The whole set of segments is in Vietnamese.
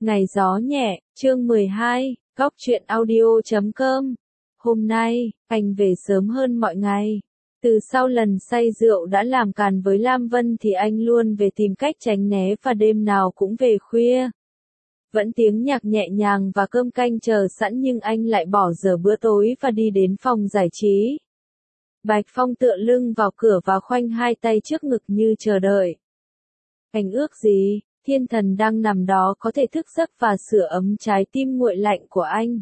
Ngày gió nhẹ, chương 12, góc truyện audio.com. Hôm nay, anh về sớm hơn mọi ngày. Từ sau lần say rượu đã làm càn với Lam Vân thì anh luôn về tìm cách tránh né và đêm nào cũng về khuya. Vẫn tiếng nhạc nhẹ nhàng và cơm canh chờ sẵn nhưng anh lại bỏ dở bữa tối và đi đến phòng giải trí. Bạch Phong tựa lưng vào cửa và khoanh hai tay trước ngực như chờ đợi. Anh ước gì, thiên thần đang nằm đó có thể thức giấc và sưởi ấm trái tim nguội lạnh của anh.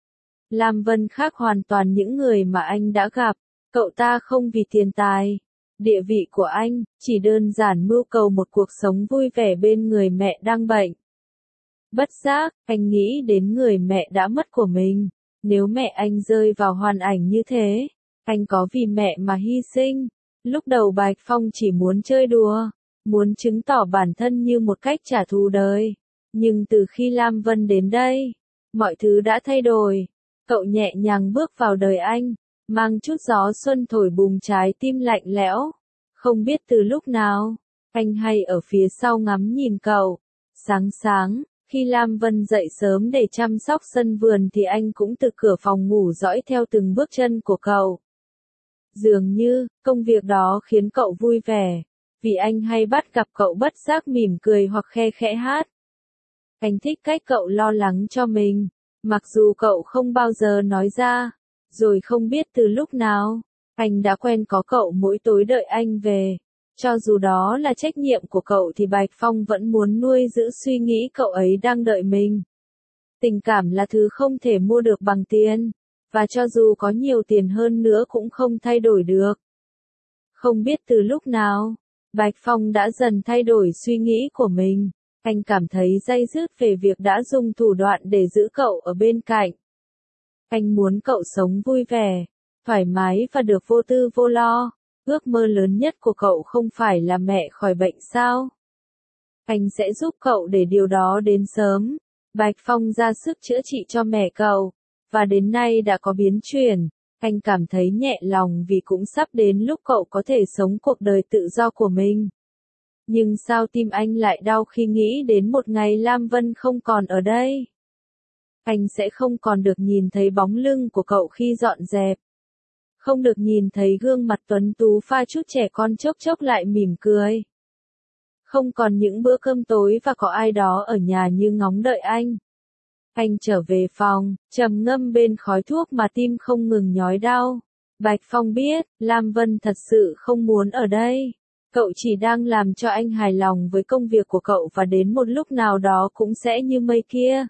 Lam Vân khác hoàn toàn những người mà anh đã gặp. Cậu ta không vì tiền tài, địa vị của anh, chỉ đơn giản mưu cầu một cuộc sống vui vẻ bên người mẹ đang bệnh. Bất giác, anh nghĩ đến người mẹ đã mất của mình. Nếu mẹ anh rơi vào hoàn cảnh như thế, anh có vì mẹ mà hy sinh. Lúc đầu Bạch Phong chỉ muốn chơi đùa, muốn chứng tỏ bản thân như một cách trả thù đời. Nhưng từ khi Lam Vân đến đây, mọi thứ đã thay đổi. Cậu nhẹ nhàng bước vào đời anh, mang chút gió xuân thổi bùng trái tim lạnh lẽo. Không biết từ lúc nào, anh hay ở phía sau ngắm nhìn cậu. Sáng sáng, khi Lam Vân dậy sớm để chăm sóc sân vườn thì anh cũng từ cửa phòng ngủ dõi theo từng bước chân của cậu. Dường như, công việc đó khiến cậu vui vẻ, vì anh hay bắt gặp cậu bất giác mỉm cười hoặc khe khẽ hát. Anh thích cách cậu lo lắng cho mình, mặc dù cậu không bao giờ nói ra. Rồi không biết từ lúc nào, anh đã quen có cậu mỗi tối đợi anh về. Cho dù đó là trách nhiệm của cậu thì Bạch Phong vẫn muốn nuôi giữ suy nghĩ cậu ấy đang đợi mình. Tình cảm là thứ không thể mua được bằng tiền, và cho dù có nhiều tiền hơn nữa cũng không thay đổi được. Không biết từ lúc nào, Bạch Phong đã dần thay đổi suy nghĩ của mình. Anh cảm thấy day dứt về việc đã dùng thủ đoạn để giữ cậu ở bên cạnh. Anh muốn cậu sống vui vẻ, thoải mái và được vô tư vô lo. Ước mơ lớn nhất của cậu không phải là mẹ khỏi bệnh sao? Anh sẽ giúp cậu để điều đó đến sớm. Bạch Phong ra sức chữa trị cho mẹ cậu, và đến nay đã có biến chuyển. Anh cảm thấy nhẹ lòng vì cũng sắp đến lúc cậu có thể sống cuộc đời tự do của mình. Nhưng sao tim anh lại đau khi nghĩ đến một ngày Lam Vân không còn ở đây? Anh sẽ không còn được nhìn thấy bóng lưng của cậu khi dọn dẹp. Không được nhìn thấy gương mặt tuấn tú pha chút trẻ con chốc chốc lại mỉm cười. Không còn những bữa cơm tối và có ai đó ở nhà như ngóng đợi anh. Anh trở về phòng, trầm ngâm bên khói thuốc mà tim không ngừng nhói đau. Bạch Phong biết, Lam Vân thật sự không muốn ở đây. Cậu chỉ đang làm cho anh hài lòng với công việc của cậu và đến một lúc nào đó cũng sẽ như mây kia.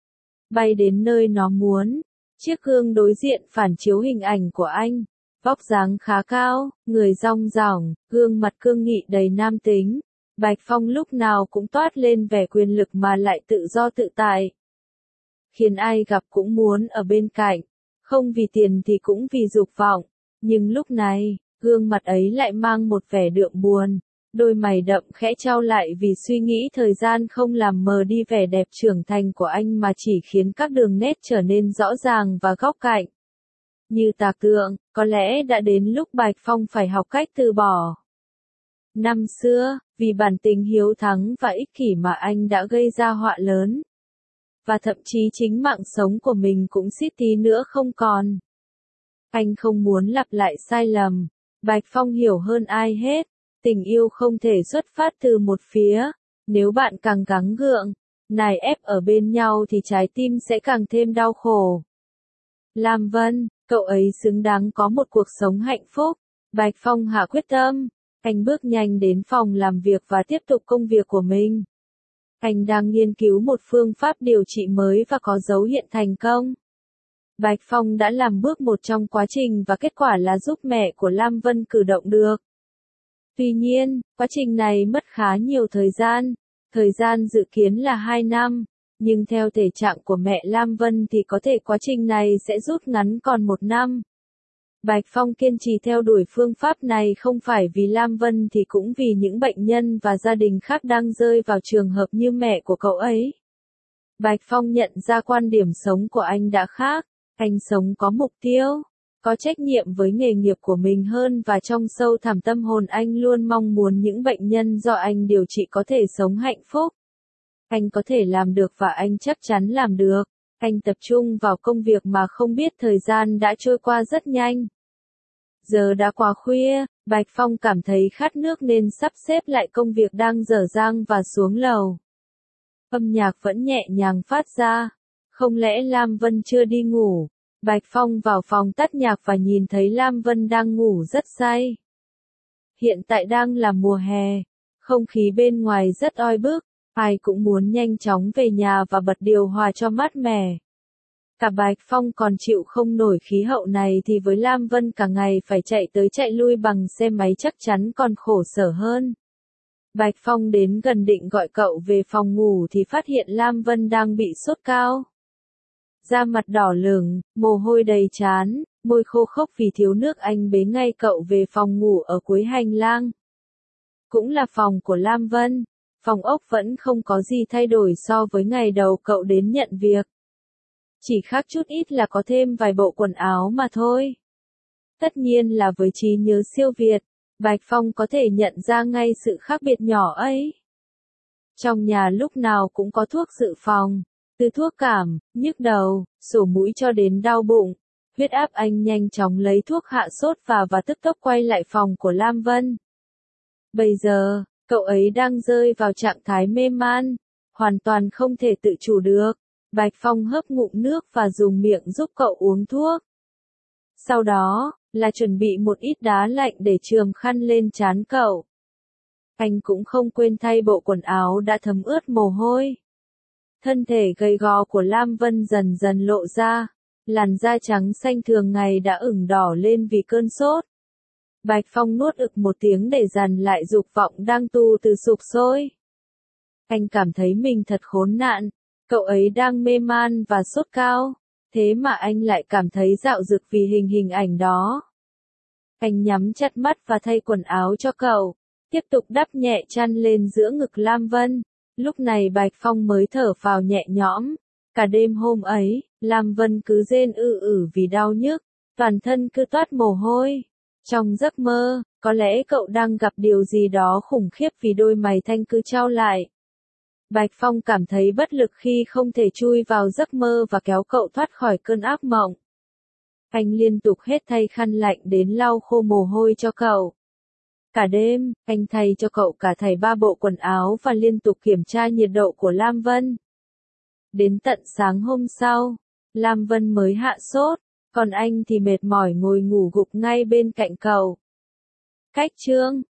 Bay đến nơi nó muốn. Chiếc gương đối diện phản chiếu hình ảnh của anh. Vóc dáng khá cao, người rong ròng, gương mặt cương nghị đầy nam tính. Bạch Phong lúc nào cũng toát lên vẻ quyền lực mà lại tự do tự tại. Khiến ai gặp cũng muốn ở bên cạnh. Không vì tiền thì cũng vì dục vọng. Nhưng lúc này, gương mặt ấy lại mang một vẻ đượm buồn. Đôi mày đậm khẽ chau lại vì suy nghĩ thời gian không làm mờ đi vẻ đẹp trưởng thành của anh mà chỉ khiến các đường nét trở nên rõ ràng và góc cạnh. Như tạc tượng, có lẽ đã đến lúc Bạch Phong phải học cách từ bỏ. Năm xưa, vì bản tính hiếu thắng và ích kỷ mà anh đã gây ra họa lớn. Và thậm chí chính mạng sống của mình cũng suýt tí nữa không còn. Anh không muốn lặp lại sai lầm. Bạch Phong hiểu hơn ai hết. Tình yêu không thể xuất phát từ một phía. Nếu bạn càng gắng gượng, nài ép ở bên nhau thì trái tim sẽ càng thêm đau khổ. Lam Vân, cậu ấy xứng đáng có một cuộc sống hạnh phúc. Bạch Phong hạ quyết tâm. Anh bước nhanh đến phòng làm việc và tiếp tục công việc của mình. Anh đang nghiên cứu một phương pháp điều trị mới và có dấu hiệu thành công. Bạch Phong đã làm bước một trong quá trình và kết quả là giúp mẹ của Lam Vân cử động được. Tuy nhiên, quá trình này mất khá nhiều thời gian dự kiến là 2 năm, nhưng theo thể trạng của mẹ Lam Vân thì có thể quá trình này sẽ rút ngắn còn 1 năm. Bạch Phong kiên trì theo đuổi phương pháp này không phải vì Lam Vân thì cũng vì những bệnh nhân và gia đình khác đang rơi vào trường hợp như mẹ của cậu ấy. Bạch Phong nhận ra quan điểm sống của anh đã khác, anh sống có mục tiêu, có trách nhiệm với nghề nghiệp của mình hơn và trong sâu thẳm tâm hồn anh luôn mong muốn những bệnh nhân do anh điều trị có thể sống hạnh phúc. Anh có thể làm được và anh chắc chắn làm được. Anh tập trung vào công việc mà không biết thời gian đã trôi qua rất nhanh. Giờ đã quá khuya, Bạch Phong cảm thấy khát nước nên sắp xếp lại công việc đang dở dang và xuống lầu. Âm nhạc vẫn nhẹ nhàng phát ra. Không lẽ Lam Vân chưa đi ngủ? Bạch Phong vào phòng tắt nhạc và nhìn thấy Lam Vân đang ngủ rất say. Hiện tại đang là mùa hè. Không khí bên ngoài rất oi bức. Ai cũng muốn nhanh chóng về nhà và bật điều hòa cho mát mẻ. Cả Bạch Phong còn chịu không nổi khí hậu này thì với Lam Vân cả ngày phải chạy tới chạy lui bằng xe máy chắc chắn còn khổ sở hơn. Bạch Phong đến gần định gọi cậu về phòng ngủ thì phát hiện Lam Vân đang bị sốt cao. Da mặt đỏ lửng, mồ hôi đầy trán, môi khô khốc vì thiếu nước. Anh bế ngay cậu về phòng ngủ ở cuối hành lang. Cũng là phòng của Lam Vân. Phòng ốc vẫn không có gì thay đổi so với ngày đầu cậu đến nhận việc. Chỉ khác chút ít là có thêm vài bộ quần áo mà thôi. Tất nhiên là với trí nhớ siêu việt, Bạch Phong có thể nhận ra ngay sự khác biệt nhỏ ấy. Trong nhà lúc nào cũng có thuốc dự phòng, từ thuốc cảm, nhức đầu, sổ mũi cho đến đau bụng. Huyết áp. Anh nhanh chóng lấy thuốc hạ sốt và tức tốc quay lại phòng của Lam Vân. Bây giờ, cậu ấy đang rơi vào trạng thái mê man, hoàn toàn không thể tự chủ được. Bạch Phong hớp ngụm nước và dùng miệng giúp cậu uống thuốc. Sau đó, là chuẩn bị một ít đá lạnh để chườm khăn lên trán cậu. Anh cũng không quên thay bộ quần áo đã thấm ướt mồ hôi. Thân thể gầy gò của Lam Vân dần dần lộ ra, làn da trắng xanh thường ngày đã ửng đỏ lên vì cơn sốt. Bạch Phong nuốt ực một tiếng để dằn lại dục vọng đang tu từ sục sôi. Anh cảm thấy mình thật khốn nạn, cậu ấy đang mê man và sốt cao, thế mà anh lại cảm thấy dạo dực vì hình ảnh đó. Anh nhắm chặt mắt và thay quần áo cho cậu, tiếp tục đắp nhẹ chăn lên giữa ngực Lam Vân. Lúc này Bạch Phong mới thở phào nhẹ nhõm. Cả đêm hôm ấy, Lam Vân cứ rên vì đau nhức, toàn thân cứ toát mồ hôi. Trong giấc mơ, có lẽ cậu đang gặp điều gì đó khủng khiếp vì đôi mày thanh cứ chau lại. Bạch Phong cảm thấy bất lực khi không thể chui vào giấc mơ và kéo cậu thoát khỏi cơn ác mộng. Anh liên tục hết thay khăn lạnh đến lau khô mồ hôi cho cậu. Cả đêm, anh thay cho cậu cả thảy 3 bộ quần áo và liên tục kiểm tra nhiệt độ của Lam Vân. Đến tận sáng hôm sau, Lam Vân mới hạ sốt, còn anh thì mệt mỏi ngồi ngủ gục ngay bên cạnh cậu. Cách chương